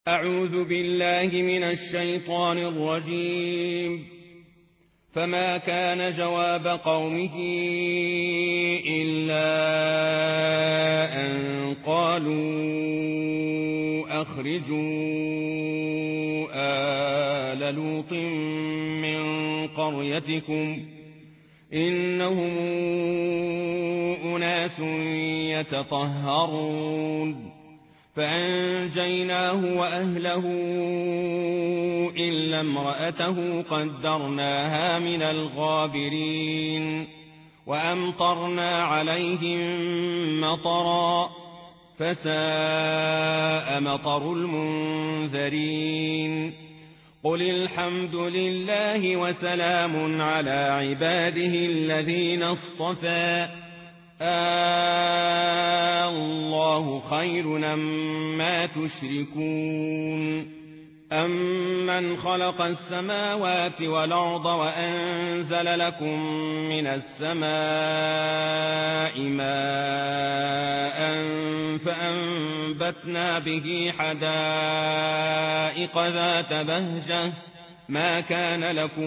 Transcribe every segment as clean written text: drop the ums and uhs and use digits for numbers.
أعوذ بالله من الشيطان الرجيم. فما كان جواب قومه إلا أن قالوا أخرجوا آل لوط من قريتكم إنهم أناس يتطهرون. فأنجيناه وأهله إلا امرأته قدرناها من الغابرين. وأمطرنا عليهم مطرا فساء مطر المنذرين. قل الحمد لله وسلام على عباده الذين اصطفى الله خير أما تشركون. أمن خلق السماوات والأرض وأنزل لكم من السماء ماء فأنبتنا به حدائق ذات بهجة ما كان لكم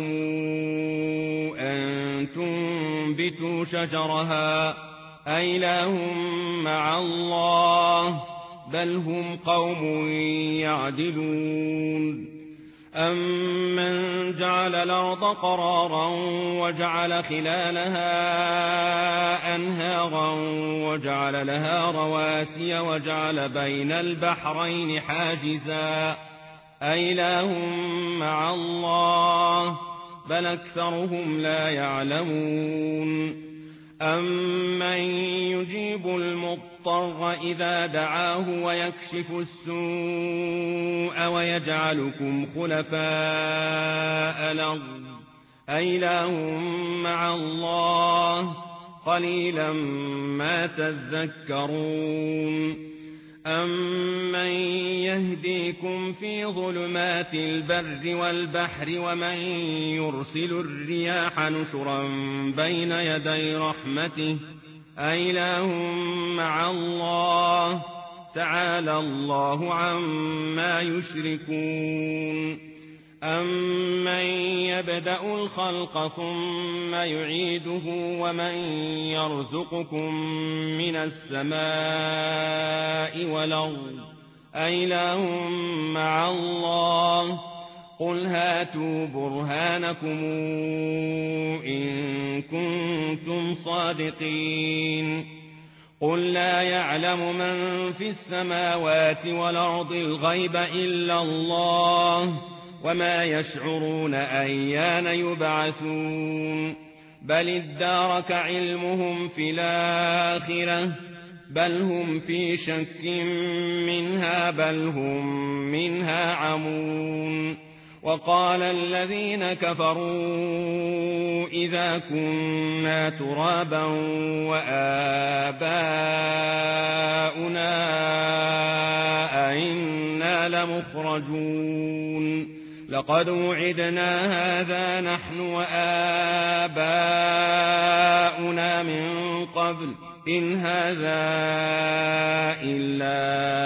أن تنبتوا شجرها أإله مع الله بل هم قوم يعدلون. أمن جعل الأرض قرارا وجعل خلالها أنهارا وجعل لها رواسي وجعل بين البحرين حاجزا أإله مع الله بل أكثرهم لا يعلمون. أمن يجيب المضطر إذا دعاه ويكشف السوء ويجعلكم خلفاء الأرض أإله مع الله قليلا ما تذكرون. أمن يهديكم في ظلمات البر والبحر ومن يرسل الرياح نشرا بين يدي رحمته أإله مع الله تعالى الله عما يشركون. أمن يبدأ الخلق ثم يعيده ومن يرزقكم من السماء والأرض أإله مع الله قل هاتوا برهانكم إن كنتم صادقين. قل لا يعلم من في السماوات والأرض الغيب إلا الله وما يشعرون أيان يبعثون. بل ادارك علمهم في الآخرة بل هم في شك منها بل هم منها عمون. وقال الذين كفروا إذا كنا ترابا وآباؤنا أئنا لمخرجون. لقد وعدنا هذا نحن وآباؤنا من قبل إن هذا إلا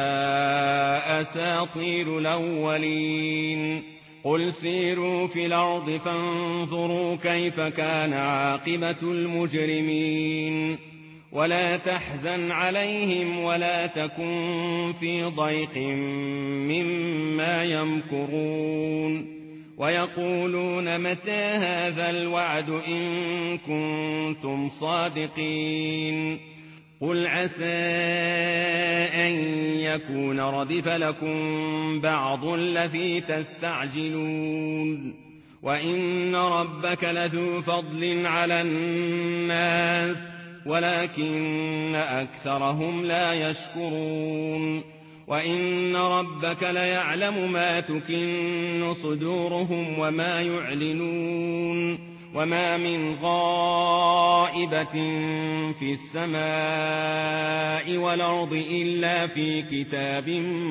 أساطير الأولين. قل سيروا في الأرض فانظروا كيف كان عاقبة المجرمين. ولا تحزن عليهم ولا تكن في ضيق مما يمكرون. ويقولون متى هذا الوعد إن كنتم صادقين. قل عسى أن يكون ردف لكم بعض الذي تستعجلون. وإن ربك لذو فضل على الناس ولكن أكثرهم لا يشكرون. وإن ربك ليعلم ما تكن صدورهم وما يعلنون. وما من غائبة في السماء والأرض إلا في كتاب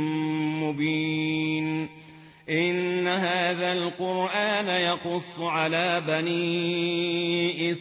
مبين. إن هذا القرآن يقص على بني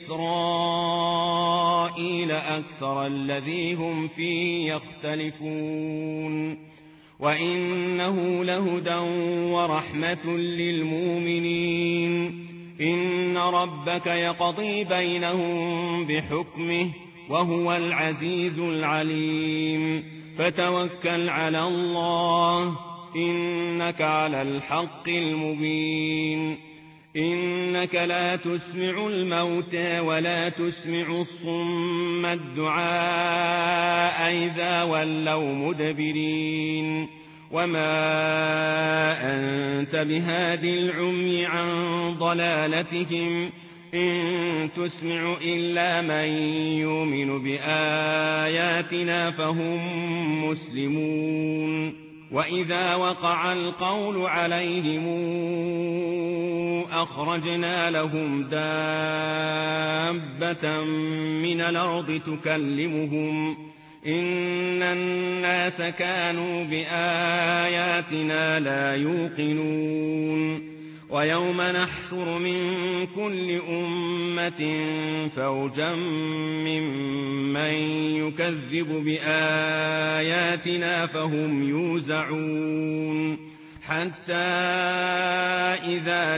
إسرائيل أكثر الذي هم فيه يختلفون. وإنه لهدى ورحمة للمؤمنين. إن ربك يقضي بينهم بحكمه وهو العزيز العليم. فتوكل على الله إنك على الحق المبين. إنك لا تسمع الموتى ولا تسمع الصم الدعاء إذا ولوا مدبرين. وما أنت بهاد العمي عن ضلالتهم إن تسمع إلا من يؤمن بآياتنا فهم مسلمون. وإذا وقع القول عليهم أخرجنا لهم دابة من الأرض تكلمهم إن الناس كانوا بآياتنا لا يوقنون. ويوم نحشر من كل أمة فوجا ممن يكذب بآياتنا فهم يوزعون. حتى إذا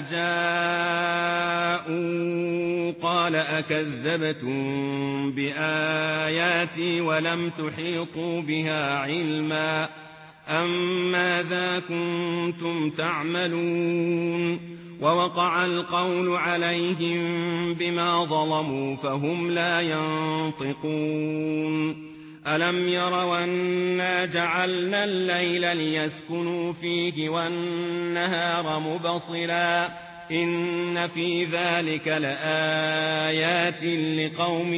جاءوا قال أكذبتم بآياتي ولم تحيطوا بها علما أم ماذا كنتم تعملون. ووقع القول عليهم بما ظلموا فهم لا ينطقون. ألم يروا أنا جعلنا الليل ليسكنوا فيه والنهار مبصرا إن في ذلك لآيات لقوم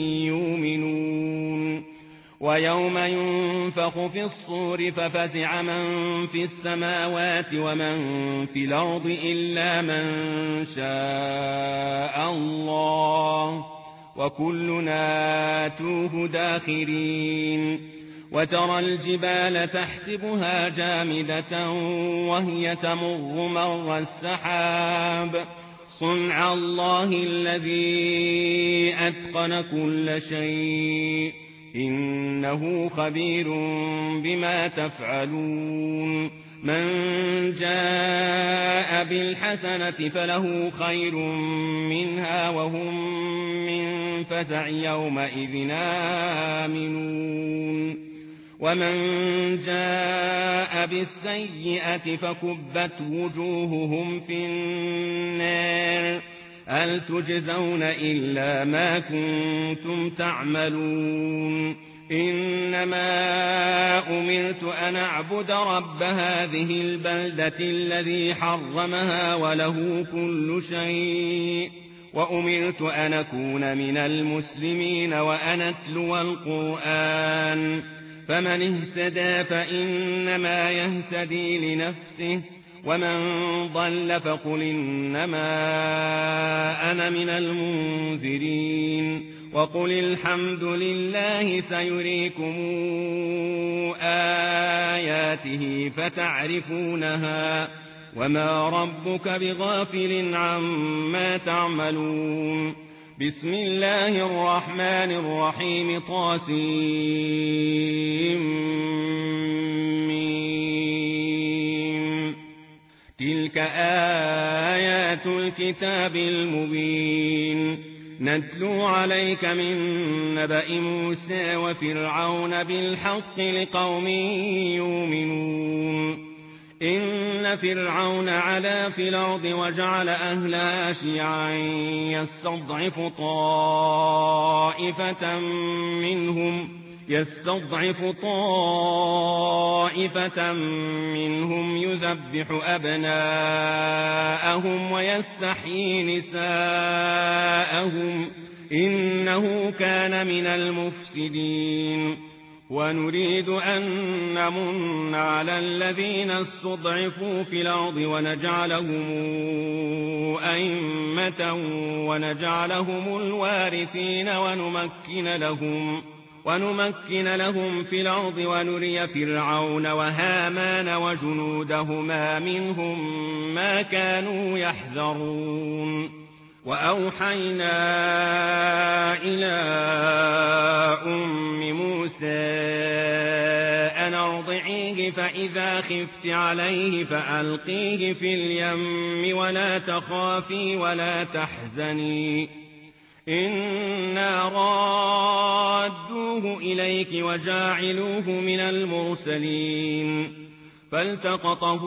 يؤمنون. ويوم ينفخ في الصور ففزع من في السماوات ومن في الأرض إلا من شاء الله وكلنا آتوه داخرين. وترى الجبال تحسبها جامدة وهي تمر مر السحاب صنع الله الذي أتقن كل شيء إنه خبير بما تفعلون. من جاء بالحسنة فله خير منها وهم من فزع يومئذ آمنون. ومن جاء بالسيئة فكبت وجوههم في النار هل تجزون إلا ما كنتم تعملون. إنما أمرت أن أعبد رب هذه البلدة الذي حرمها وله كل شيء وأمرت أن أكون من المسلمين وأن أتلو القرآن. فمن اهتدى فإنما يهتدي لنفسه ومن ضل فقل إنما أنا من المنذرين. وقل الحمد لله سيريكم آياته فتعرفونها وما ربك بغافل عما تعملون. بسم الله الرحمن الرحيم طاسيم تلك آيات الكتاب المبين نتلو عليك من نبأ موسى وفرعون بالحق لقوم يؤمنون. إن فرعون علا في الأرض وجعل أهلها شيعا يستضعف طائفة منهم يذبح أبناءهم ويستحيي نساءهم إنه كان من المفسدين. ونريد أن نمن على الذين استضعفوا في الأرض ونجعلهم أئمة ونجعلهم الوارثين ونمكن لهم في الأرض ونري فرعون وهامان وجنودهما منهم ما كانوا يحذرون. وأوحينا إلى أم موسى أن أرضعيه فإذا خفت عليه فألقيه في اليم ولا تخافي ولا تحزني إنا رادوه إليك وجاعلوه من المرسلين فالتقطه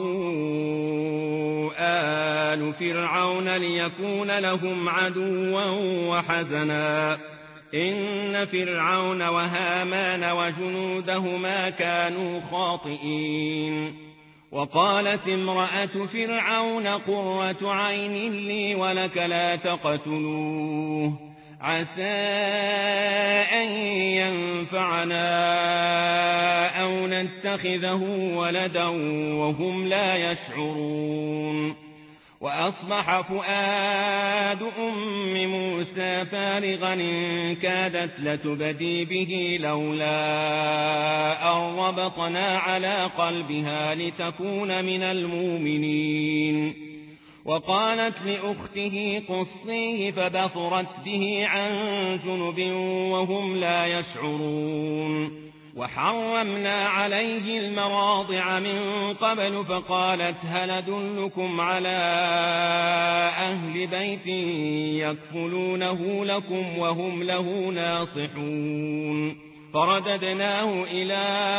آل فرعون ليكون لهم عدوا وحزنا إن فرعون وهامان وجنودهما كانوا خاطئين وقالت امرأة فرعون قرة عين لي ولك لا تقتلوه عسى أن ينفعنا أو نتخذه ولدا وهم لا يشعرون وأصبح فؤاد أم موسى فارغا إن كادت لتبدي به لولا أن ربطنا على قلبها لتكون من المؤمنين وقالت لأخته قصيه فبصرت به عن جنب وهم لا يشعرون وحرمنا عليه المراضع من قبل فقالت هل أدلكم على أهل بيت يكفلونه لكم وهم له ناصحون فرددناه إلى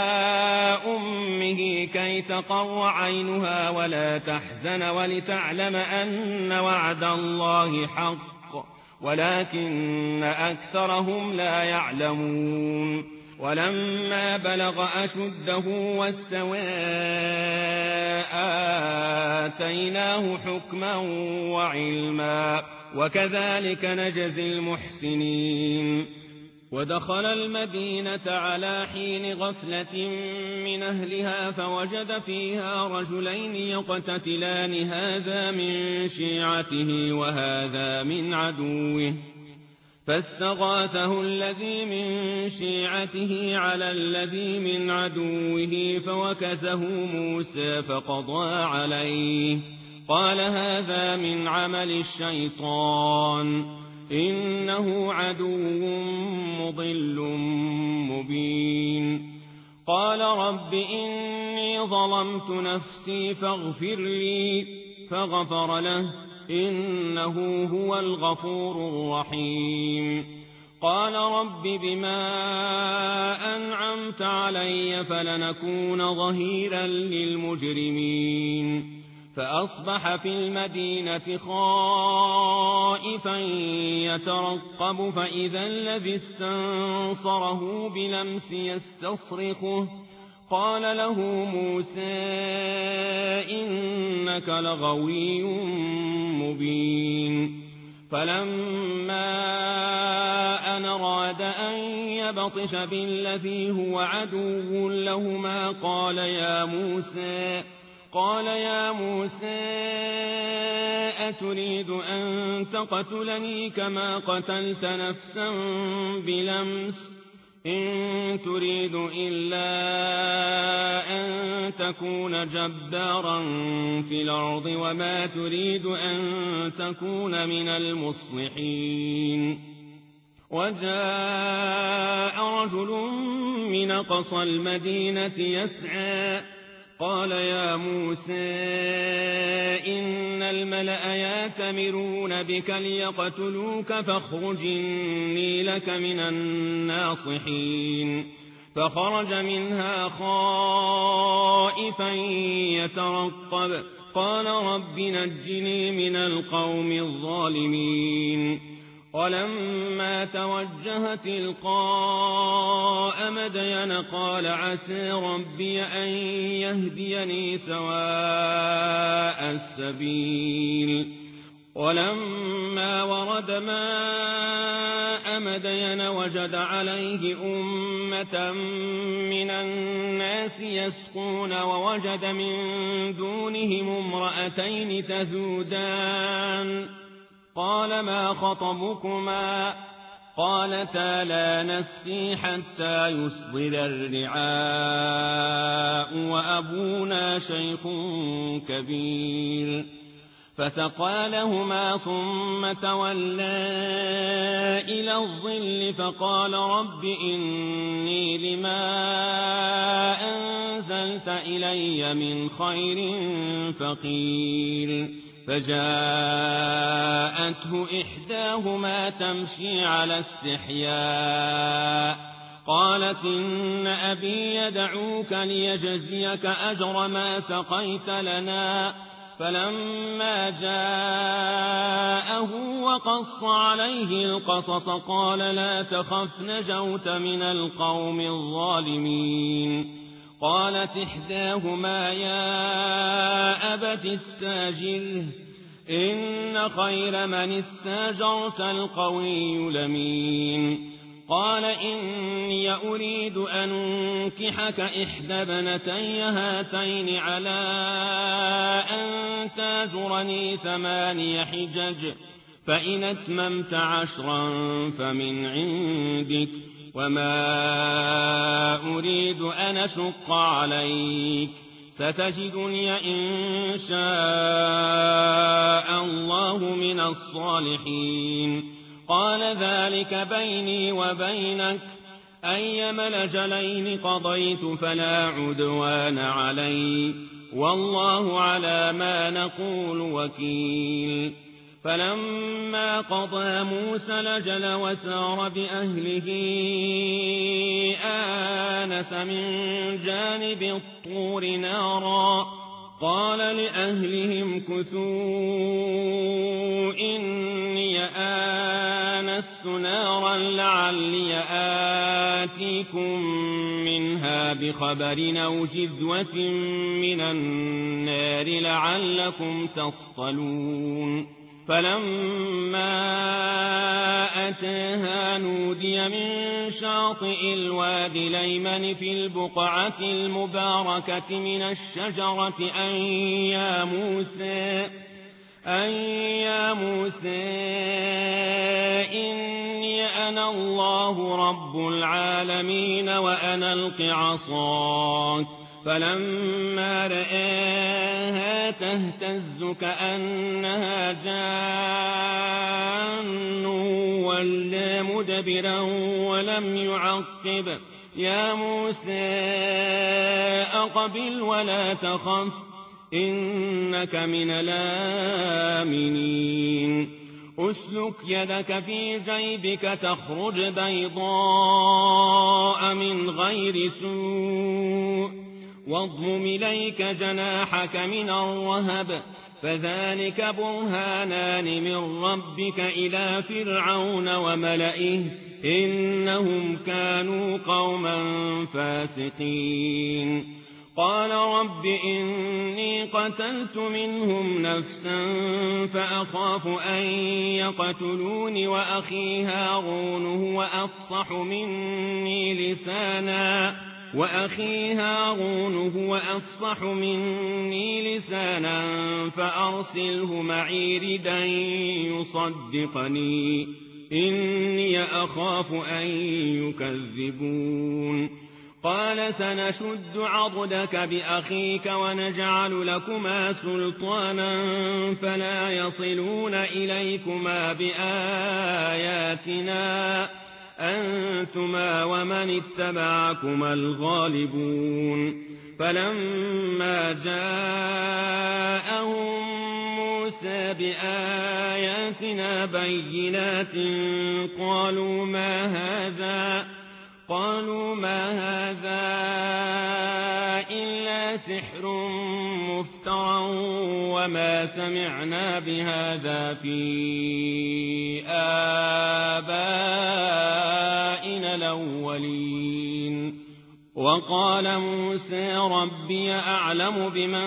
أمه كي تقر عينها ولا تحزن ولتعلم أن وعد الله حق ولكن أكثرهم لا يعلمون ولما بلغ أشده واستوى آتيناه حكما وعلما وكذلك نجزي المحسنين ودخل المدينة على حين غفلة من أهلها فوجد فيها رجلين يقتتلان هذا من شيعته وهذا من عدوه فاستغاثه الذي من شيعته على الذي من عدوه فوكزه موسى فقضى عليه قال هذا من عمل الشيطان إنه عدو مضل مبين قال رب إني ظلمت نفسي فاغفر لي فغفر له إنه هو الغفور الرحيم قال رب بما أنعمت علي فلنكون ظهيرا للمجرمين فأصبح في المدينة خائفا يترقب فإذا الذي استنصره بلمس يستصرخه قال له موسى إنك لغوي مبين فلما أن أراد أن يبطش بالذي هو عدو لهما قال يا موسى أتريد أن تقتلني كما قتلت نفسا بلمس إن تريد إلا أن تكون جبارا في الأرض وما تريد أن تكون من المصلحين وجاء رجل من أقصى المدينة يسعى قال يا موسى إن الملأ يأتمرون بك ليقتلوك فاخرج إني لك من الناصحين فخرج منها خائفا يترقب قال رب نجني من القوم الظالمين ولما توجه تلقاء مدين قال عسى ربي أن يهديني سواء السبيل ولما ورد ماء مدين وجد عليه أمة من الناس يسقون ووجد من دونهم امرأتين تذودان قال ما خطبكما قالتا لا نسقي حتى يصدر الرعاء وأبونا شيخ كبير فسقى لهما ثم تولى إلى الظل فقال رب إني لما أنزلت إلي من خير فقير فجاءته إحداهما تمشي على استحياء قالت إن أبي يدعوك ليجزيك أجر ما سقيت لنا فلما جاءه وقص عليه القصص قال لا تخف نجوت من القوم الظالمين قالت إحداهما يا أبت استاجره إن خير من استاجرت القوي الأمين قال إني أريد أن أنكحك إحدى ابنتي هاتين على أن تاجرني 8 حجج فإن أتممت 10 فمن عندك وما أريد أن أشق عليك ستجدني إن شاء الله من الصالحين قال ذلك بيني وبينك أيما الأجلين قضيت فلا عدوان علي والله على ما نقول وكيل فلما قضى موسى الأجل وسار بأهله آنس من جانب الطور نارا قال لأهلهم كثوا إني آنست نارا لعلي آتيكم منها بخبر أو جذوة من النار لعلكم تصطلون فلما أتاها نودي من شاطئ الوادي الأيمن في البقعة المباركة من الشجرة أن يا موسى إني أنا الله رب العالمين وأنا ألق عصاك فلما رآها تهتز كأنها جان ولى مدبرا ولم يعقب يا موسى أقبل ولا تخف إنك من الآمنين أسلك يدك في جيبك تخرج بيضاء من غير سوء واضمم إليك جناحك من الرهب فذلك برهانان من ربك إلى فرعون وملئه إنهم كانوا قوما فاسقين قال رب إني قتلت منهم نفسا فأخاف أن يقتلون وأخي هارون هو أفصح مني لسانا فأرسله معي ردا يصدقني إني أخاف أن يكذبون قال سنشد عضدك بأخيك ونجعل لكما سلطانا فلا يصلون إليكما بآياتنا أنتما ومن اتبعكما الغالبون فلما جاءهم موسى بآياتنا بينات قالوا ما هذا إلا سحر مفترى وما سمعنا بهذا في آبائنا الأولين وقال موسى ربي أعلم بمن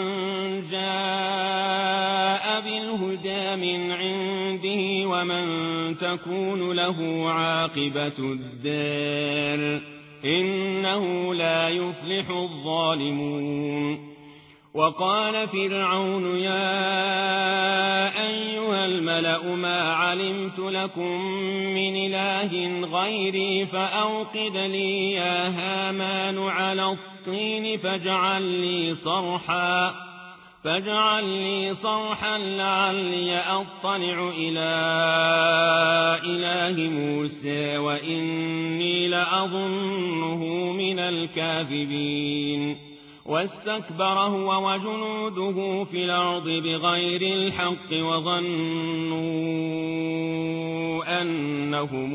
جاء بالهدى من عنده ومن تكون له عاقبة الدار إنه لا يفلح الظالمون وقال فرعون يا أيها الملأ ما علمت لكم من إله غيري فأوقد لي يا هامان على الطين فاجعل لي صرحا لعلي أطلع إلى إله موسى وإني لأظنه من الكاذبين واستكبر هو وجنوده في الأرض بغير الحق وظنوا أنهم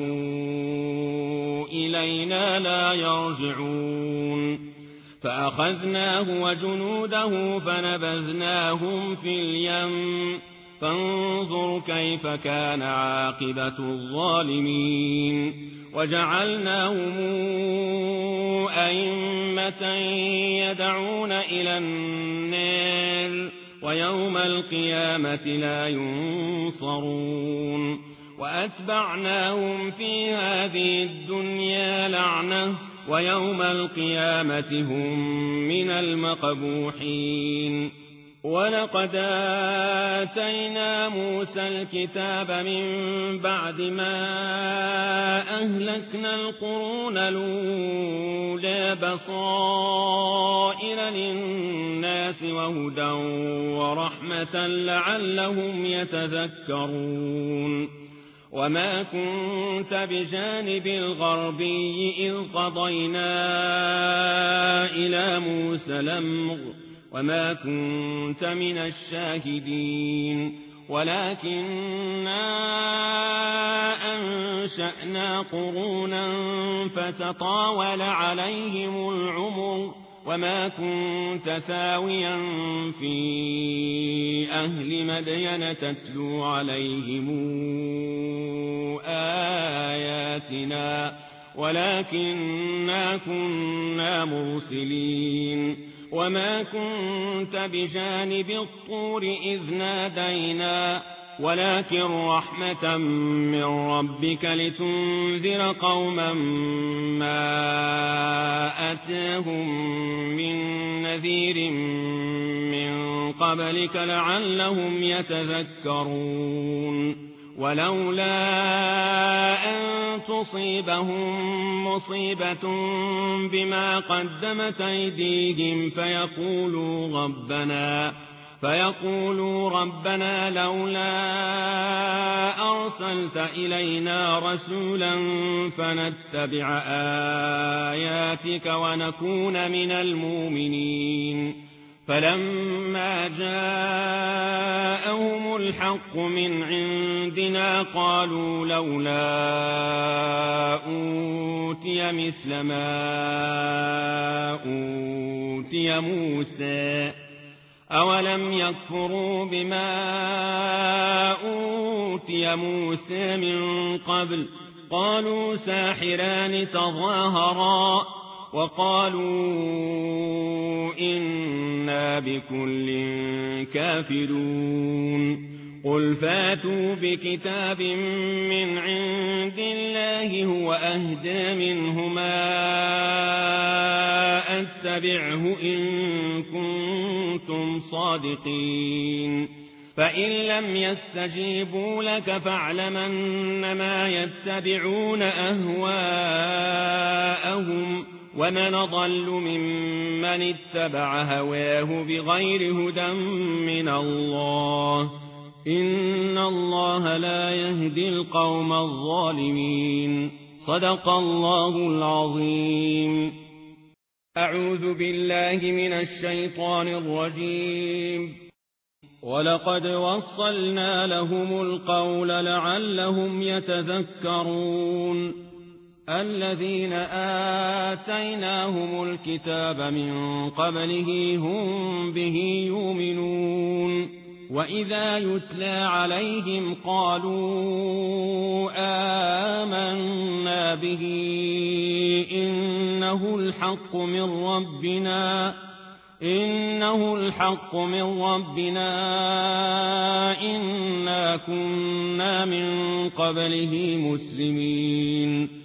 إلينا لا يرجعون فأخذناه وجنوده فنبذناهم في اليم فانظر كيف كان عاقبة الظالمين وجعلناهم أئمة يدعون إلى النار ويوم القيامة لا ينصرون وأتبعناهم في هذه الدنيا لعنة ويوم القيامة هم من المقبوحين ولقد آتينا موسى الكتاب من بعد ما أهلكنا القرون الأولى بصائر للناس وهدى ورحمة لعلهم يتذكرون وما كنت بجانب الغربي إذ قضينا إلى موسى الأمر وما كنت من الشاهدين ولكننا أنشأنا قرونا فتطاول عليهم العمر وما كنت ثاويا في أهل مدين تتلو عليهم آياتنا ولكننا كنا مرسلين وما كنت بجانب الطور إذ نادينا ولكن رحمة من ربك لتنذر قوما ما أتاهم من نذير من قبلك لعلهم يتذكرون ولولا أن تصيبهم مصيبة بما قدمت أيديهم فيقولوا ربنا لولا أرسلت إلينا رسولا فنتبع آياتك ونكون من المؤمنين فلما جاءهم الحق من عندنا قالوا لولا أوتي مثل ما أوتي موسى أولم يكفروا بما أوتي موسى من قبل قالوا ساحران تظاهرا وقالوا إنا بكل كافرون قل فاتوا بكتاب من عند الله هو أهدى منهما أتبعه إن كنتم صادقين فإن لم يستجيبوا لك فاعلم أنما يتبعون أهواءهم ومن ضل ممن اتبع هواه بغير هدى من الله إن الله لا يهدي القوم الظالمين صدق الله العظيم أعوذ بالله من الشيطان الرجيم ولقد وصلنا لهم القول لعلهم يتذكرون الذين آتيناهم الكتاب من قبله هم به يؤمنون وإذا يتلى عليهم قالوا آمنا به إنه الحق من ربنا إنا كنا من قبله مسلمين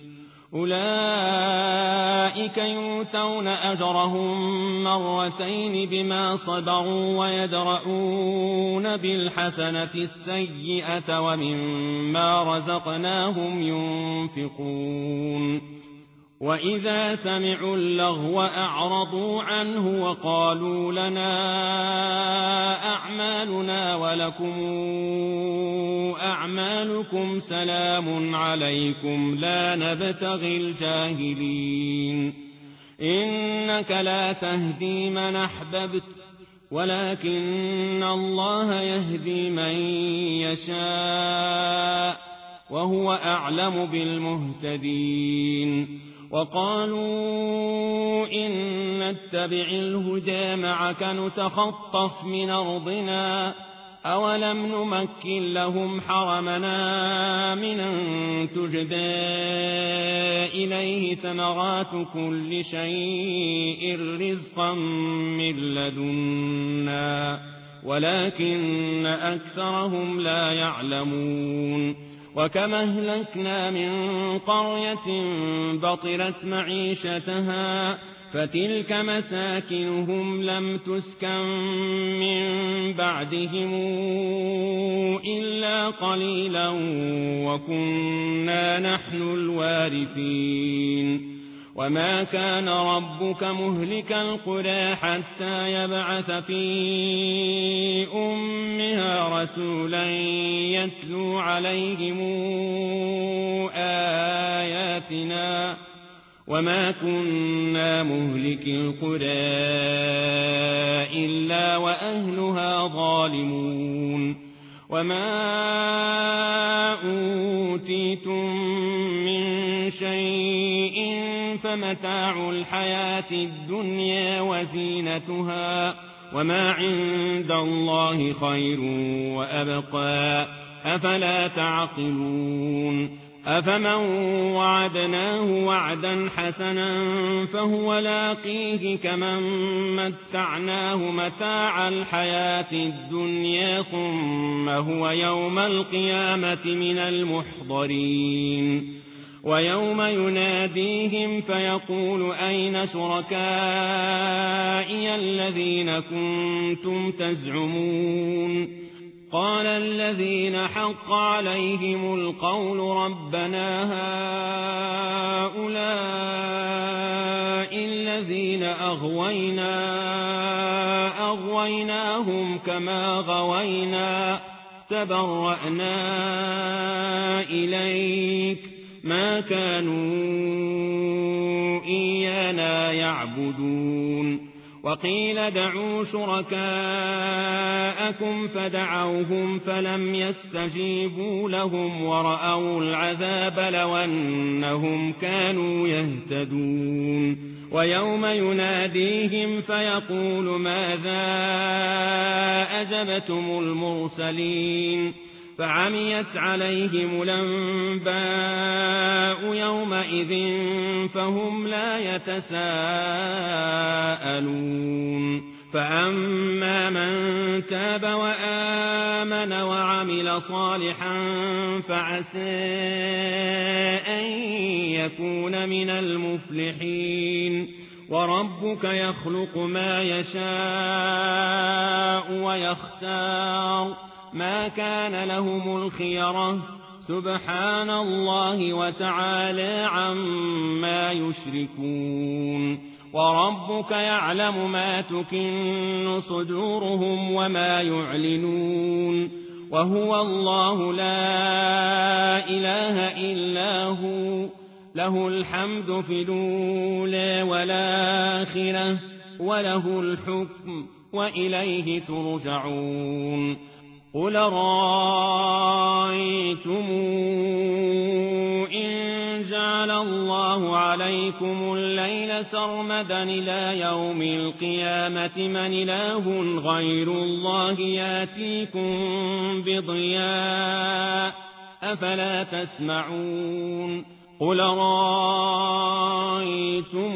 أولئك يؤتون أجرهم مرتين بما صبروا ويدرؤون بالحسنة السيئة ومما رزقناهم ينفقون وإذا سمعوا اللغو أعرضوا عنه وقالوا لنا أعمالنا ولكم أعمالكم سلام عليكم لا نبتغي الجاهلين إنك لا تهدي من أحببت ولكن الله يهدي من يشاء وهو أعلم بالمهتدين وقالوا إن نتبع الهدى معك نتخطف من أرضنا أولم نمكن لهم حرمنا من أن تجبى إليه ثمرات كل شيء رزقا من لدنا ولكن أكثرهم لا يعلمون وكما أهلكنا من قرية بطرت معيشتها فتلك مساكنهم لم تسكن من بعدهم إلا قليلا وكنا نحن الوارثين وما كان ربك مهلك القرى حتى يبعث في أمها رسولا يتلو عليهم آياتنا وما كنا مهلك القرى إلا وأهلها ظالمون وما أوتيتم من شيء فمتاع الحياة الدنيا وزينتها وما عند الله خير وأبقى أفلا تعقلون أفمن وعدناه وعدا حسنا فهو لاقيه كمن متعناه متاع الحياة الدنيا ثم هو يوم القيامة من المحضرين ويوم يناديهم فيقول أين شركائي الذين كنتم تزعمون قال الذين حق عليهم القول ربنا هؤلاء الذين أغويناهم كما غوينا تبرأنا إليك ما كانوا إيانا يعبدون وقيل دعوا شركاءكم فدعوهم فلم يستجيبوا لهم ورأوا العذاب لو أنهم كانوا يهتدون ويوم يناديهم فيقول ماذا أجبتم المرسلين فعميت عليهم الأنباء يومئذ فهم لا يتساءلون فأما من تاب وآمن وعمل صالحا فعسى أن يكون من المفلحين وربك يخلق ما يشاء ويختار ما كان لهم الخيرة سبحان الله وتعالى عما يشركون وربك يعلم ما تكن صدورهم وما يعلنون وهو الله لا إله إلا هو له الحمد في الأولى والآخرة وله الحكم وإليه ترجعون قل رأيتم إن جعل الله عليكم الليل سرمدا إلى يوم القيامة من إله غير الله ياتيكم بضياء أفلا تسمعون قل رأيتم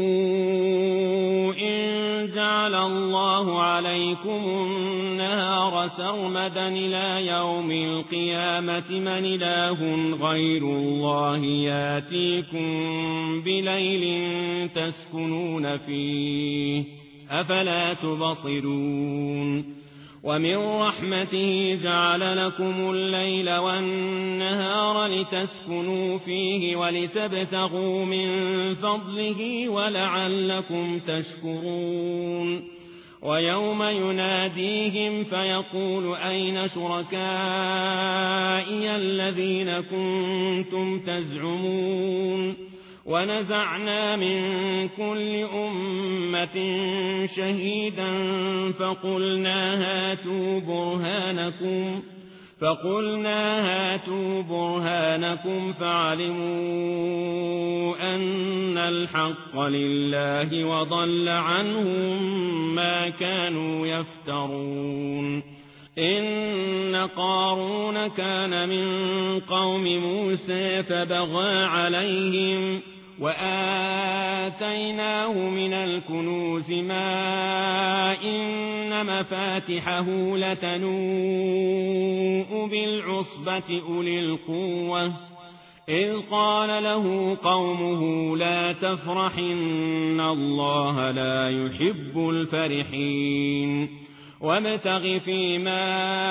إن جعل الله عليكم النهار سرمدا إلى يوم القيامة من إله غير الله ياتيكم بليل تسكنون فيه أفلا تبصرون ومن رحمته جعل لكم الليل والنهار لتسكنوا فيه ولتبتغوا من فضله ولعلكم تشكرون ويوم يناديهم فيقول أين شركائي الذين كنتم تزعمون ونزعنا من كل أمة شهيدا فقلنا هاتوا برهانكم فعلموا أن الحق لله وضل عنهم ما كانوا يفترون إن قارون كان من قوم موسى فبغى عليهم وآتيناه من الكنوز ما إن مفاتحه لتنوء بالعصبة أولي القوة إذ قال له قومه لا تفرح إن الله لا يحب الفرحين وابتغ فيما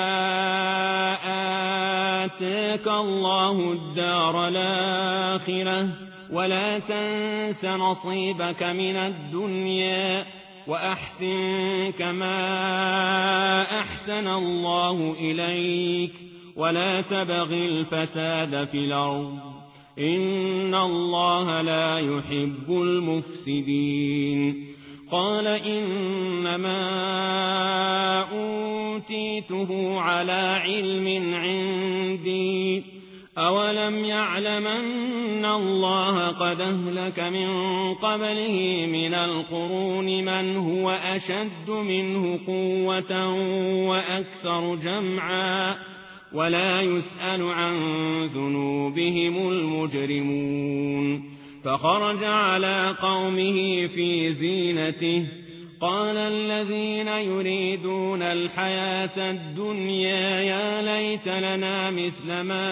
آتاك الله الدار الآخرة ولا تنس نصيبك من الدنيا وأحسن كما أحسن الله إليك ولا تبغ الفساد في الأرض إن الله لا يحب المفسدين قال إنما أوتيته على علم عندي أولم يعلم أن الله قد أهلك من قبله من القرون من هو أشد منه قوة وأكثر جمعا ولا يسأل عن ذنوبهم المجرمون فخرج على قومه في زينته قال الذين يريدون الحياة الدنيا يا ليت لنا مثل ما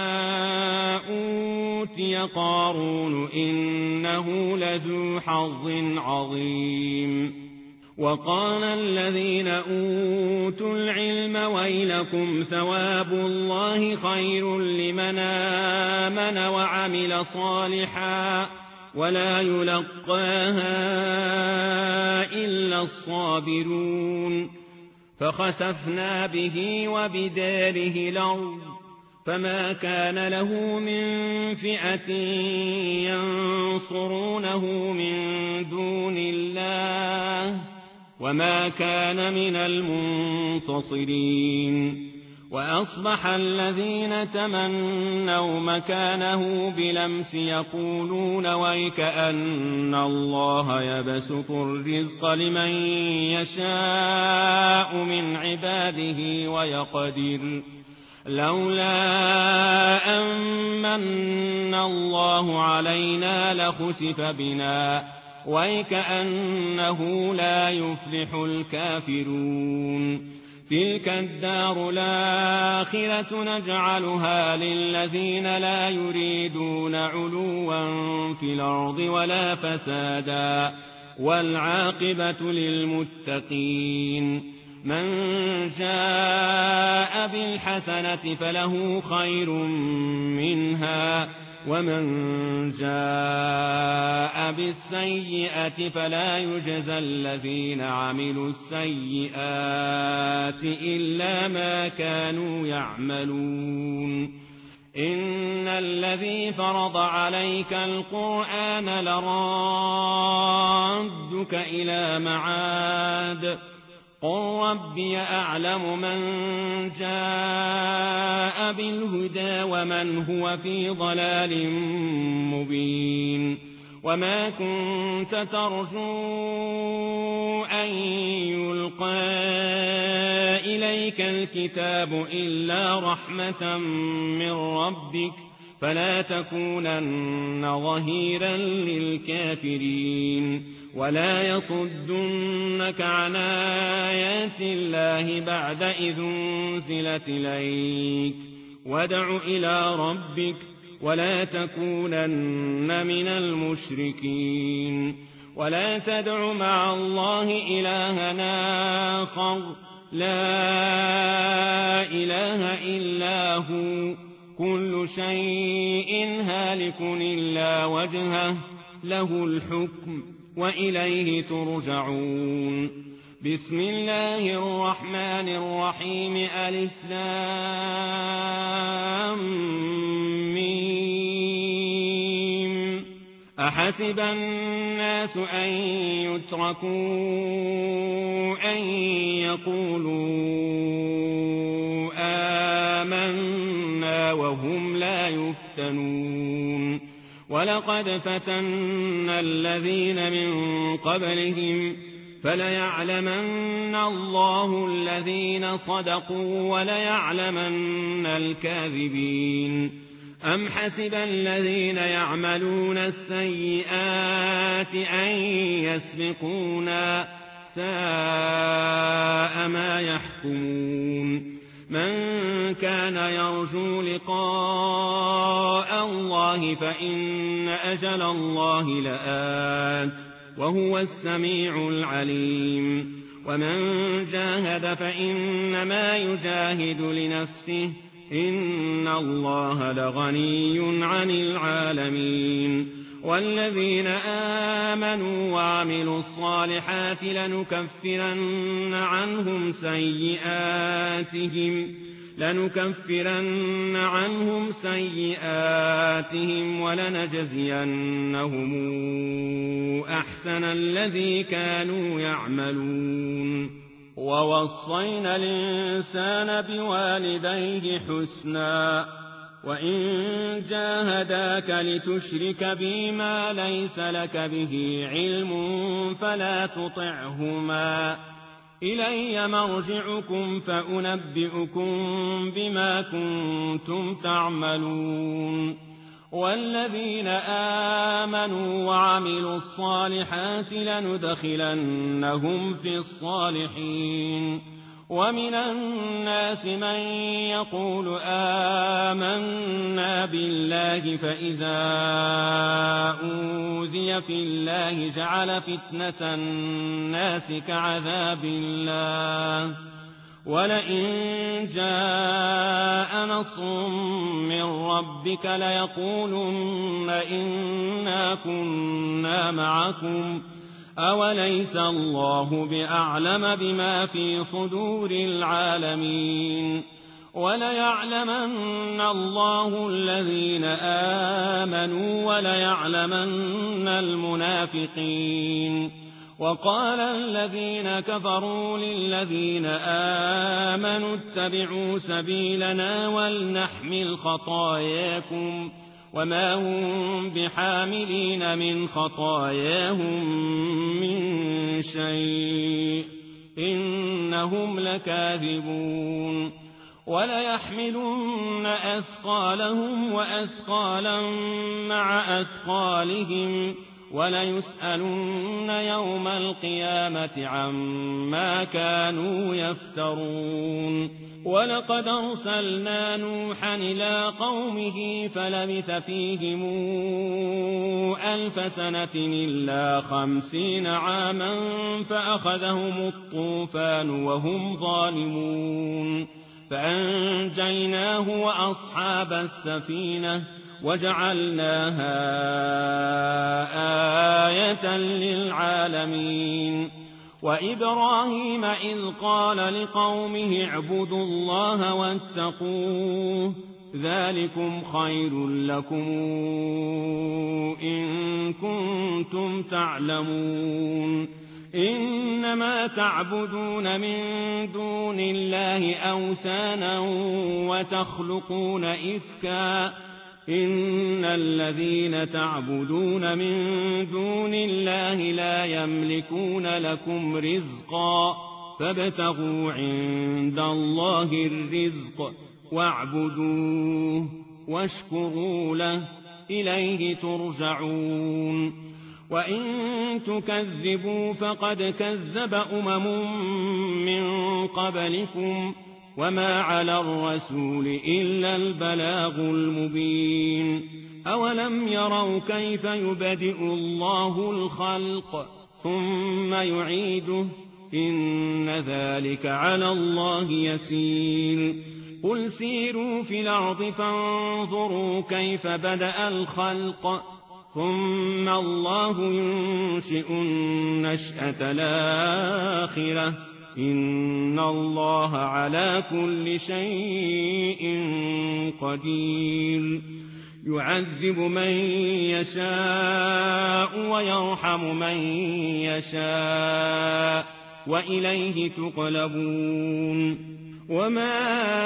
أوتي قارون إنه لذو حظ عظيم وقال الذين أوتوا العلم ويلكم ثواب الله خير لمن آمن وعمل صالحا ولا يلقاها إلا الصابرون فخسفنا به وبداره الأرض فما كان له من فئة ينصرونه من دون الله وما كان من المنتصرين وأصبح الذين تمنوا مكانه بلمس يقولون ويكأن الله يبسط الرزق لمن يشاء من عباده ويقدر لولا أمن الله علينا لخسف بنا ويكأنه لا يفلح الكافرون تلك الدار الآخرة نجعلها للذين لا يريدون علوا في الأرض ولا فسادا والعاقبة للمتقين من جاء بالحسنة فله خير منها ومن جاء بالسيئة فلا يجزى الذين عملوا السيئات إلا ما كانوا يعملون إن الذي فرض عليك القرآن لرادك إلى معاد قل ربي أعلم من جاء بالهدى ومن هو في ضلال مبين وما كنت ترجو أن يلقى إليك الكتاب إلا رحمة من ربك فلا تكونن ظهيرا للكافرين ولا يصدنك عن آيات الله بعد إذ أنزلت إليك وادع إلى ربك ولا تكونن من المشركين ولا تدع مع الله إلها آخر لا إله إلا هو كل شيء هالك إلا وجهه له الحكم وإليه ترجعون بسم الله الرحمن الرحيم ألف لام ميم أحسب الناس أن يتركوا أن يقولوا آمنا وهم لا يفتنون ولقد فتنا الذين من قبلهم فليعلمن الله الذين صدقوا وليعلمن الكاذبين أم حسب الذين يعملون السيئات أن يسبقونا ساء ما يحكمون من كان يرجو لقاء الله فإن أجل الله لآت وهو السميع العليم ومن جاهد فإنما يجاهد لنفسه إن الله لغني عن العالمين والذين آمنوا وعملوا الصالحات لنكفرن عنهم سيئاتهم ولنجزينهم أحسن الذي كانوا يعملون ووصينا الإنسان بوالديه حسنا وإن جاهداك لتشرك بي ما ليس لك به علم فلا تطعهما إلي مرجعكم فأنبئكم بما كنتم تعملون والذين آمنوا وعملوا الصالحات لندخلنهم في الصالحين ومن الناس من يقول آمنا بالله فإذا أوذي في الله جعل فتنة الناس كعذاب الله ولئن جاء نصر من ربك ليقولن إنا كنا معكم أوليس الله بأعلم بما في صدور العالمين وليعلمن الله الذين آمنوا وليعلمن المنافقين وقال الذين كفروا للذين آمنوا اتبعوا سبيلنا ولنحمل خطاياكم وما هم بحاملين من خطاياهم من شيء إنهم لكاذبون وليحملن أثقالهم وأثقالا مع أثقالهم وليسألن يوم القيامة عما كانوا يفترون ولقد أرسلنا نوحا إلى قومه فلبث فيهم 1000 سنة إلا 50 عاما فأخذهم الطوفان وهم ظالمون فأنجيناه وأصحاب السفينة وجعلناها آية للعالمين وإبراهيم إذ قال لقومه اعبدوا الله واتقوه ذلكم خير لكم إن كنتم تعلمون إنما تعبدون من دون الله أوثانا وتخلقون إفكا إن الذين تعبدون من دون الله لا يملكون لكم رزقا فابتغوا عند الله الرزق واعبدوه واشكروا له إليه ترجعون وإن تكذبوا فقد كذب من قبلكم وما على الرسول إلا البلاغ المبين أولم يروا كيف يبدئ الله الخلق ثم يعيده إن ذلك على الله يسير قل سيروا في الأرض فانظروا كيف بدأ الخلق ثم الله ينشئ النشأة الآخرة إن الله على كل شيء قدير يعذب من يشاء ويرحم من يشاء وإليه تقلبون وما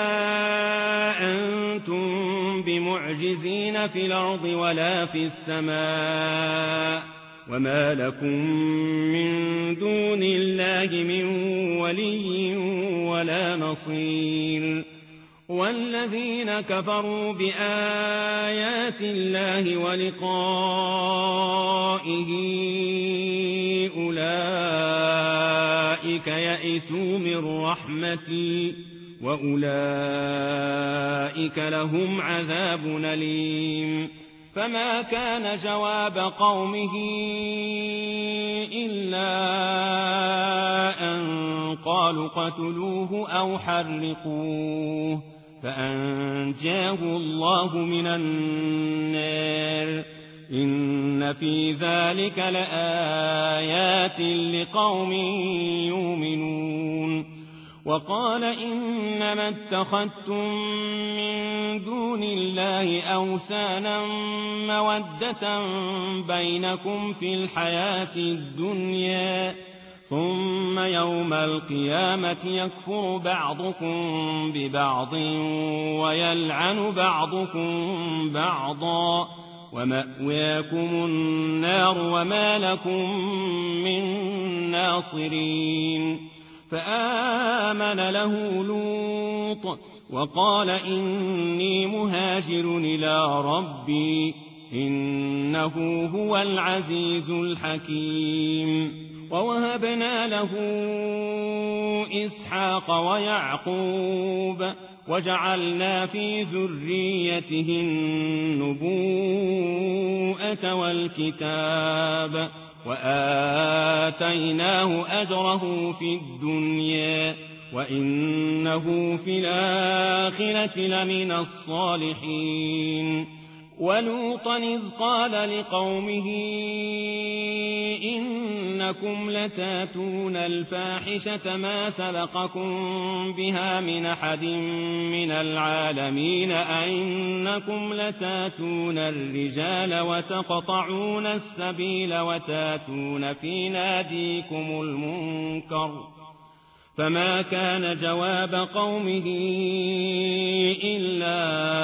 أنتم بمعجزين في الأرض ولا في السماء وما لكم من دون الله من ولي ولا نصير والذين كفروا بآيات الله ولقائه أولئك يئسوا من رحمتي وأولئك لهم عذاب أليم فما كان جواب قومه إلا أن قالوا قتلوه أو حرقوه فأنجاه الله من النار إن في ذلك لآيات لقوم يؤمنون وقال إنما اتخذتم من دون الله أوثانا مودة بينكم في الحياة الدنيا ثم يوم القيامة يكفر بعضكم ببعض ويلعن بعضكم بعضا ومأواكم النار وما لكم من ناصرين فآمن له لوط وقال إني مهاجر إلى ربي إنه هو العزيز الحكيم ووهبنا له إسحاق ويعقوب وجعلنا في ذريته النبوءة والكتاب وآتيناه أجره في الدنيا وإنه في الآخرة لمن الصالحين ولوطا إذ قال لقومه إنكم لتاتون الفاحشة ما سبقكم بها من أحد من العالمين أئنكم لتاتون الرجال وتقطعون السبيل وتاتون في ناديكم المنكر فما كان جواب قومه إلا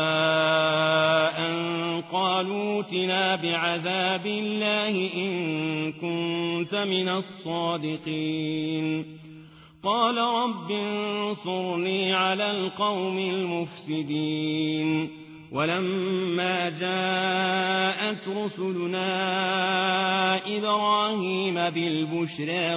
أن قالوا ائتنا بعذاب الله إن كنت من الصادقين قال رب انصرني على القوم المفسدين ولما جاءت رسلنا إبراهيم بالبشرى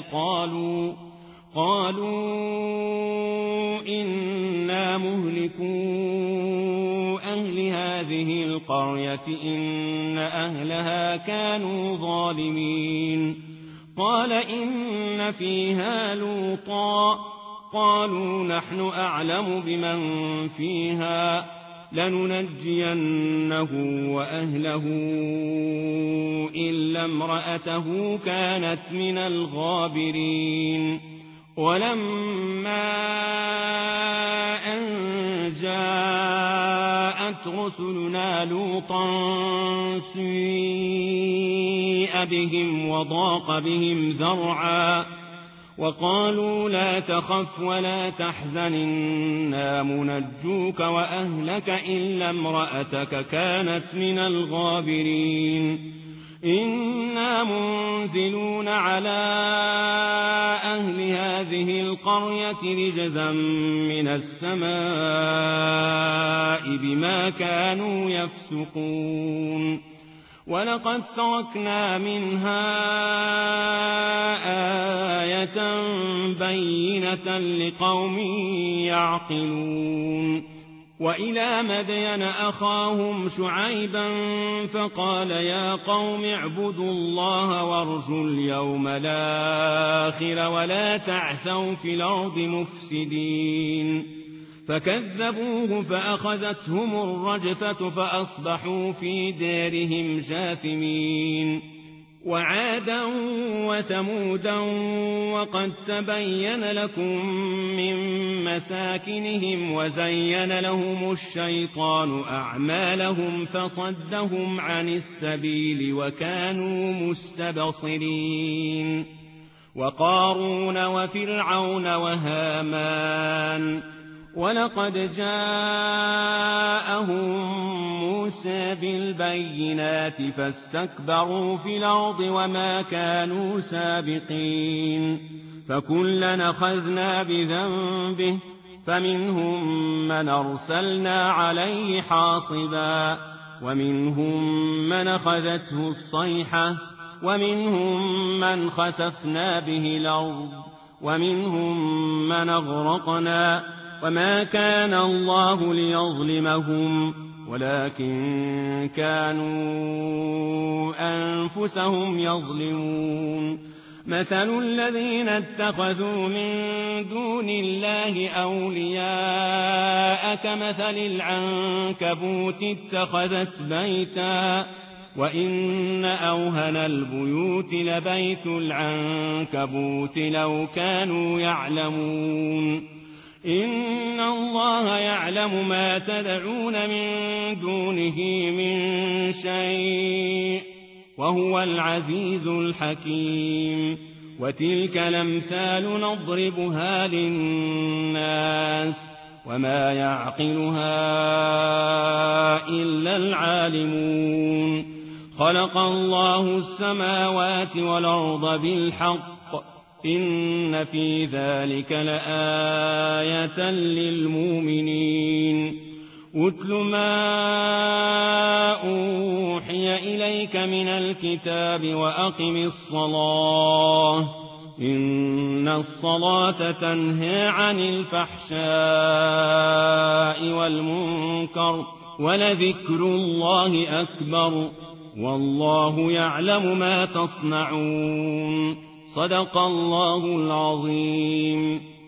قالوا إنا مهلكو أهل هذه القرية إن أهلها كانوا ظالمين قال إن فيها لوطا قالوا نحن أعلم بمن فيها لننجينه وأهله إلا امرأته كانت من الغابرين ولما أن جاءت رسلنا لوطا سيء بهم وضاق بهم ذرعا وقالوا لا تخف ولا تحزن إنا منجوك وأهلك إلا امرأتك كانت من الغابرين إنا منزلون على أهل هذه القرية رجزا من السماء بما كانوا يفسقون ولقد تركنا منها آية بينة لقوم يعقلون وإلى مدين أخاهم شعيبا فقال يا قوم اعبدوا الله وارجوا اليوم الآخر ولا تعثوا في الأرض مفسدين فكذبوه فأخذتهم الرجفة فأصبحوا في دارهم جاثمين وعادا وثمودا وقد تبين لكم من مساكنهم وزين لهم الشيطان أعمالهم فصدهم عن السبيل وكانوا مستبصرين وقارون وفرعون وهامان ولقد جاءهم موسى بالبينات فاستكبروا في الأرض وما كانوا سابقين فكلا أخذنا بذنبه فمنهم من أرسلنا عليه حاصبا ومنهم من أخذته الصيحة ومنهم من خسفنا به الأرض ومنهم من أغرقنا وما كان الله ليظلمهم ولكن كانوا أنفسهم يظلمون مثل الذين اتخذوا من دون الله أولياء كمثل العنكبوت اتخذت بيتا وإن أوهن البيوت لبيت العنكبوت لو كانوا يعلمون إن الله يعلم ما تدعون من دونه من شيء وهو العزيز الحكيم وتلك الأمثال نضربها للناس وما يعقلها إلا العالمون خلق الله السماوات والأرض بالحق إن في ذلك لآية للمؤمنين أتل ما أوحي إليك من الكتاب وأقم الصلاة إن الصلاة تنهى عن الفحشاء والمنكر ولذكر الله أكبر والله يعلم ما تصنعون صدق الله العظيم.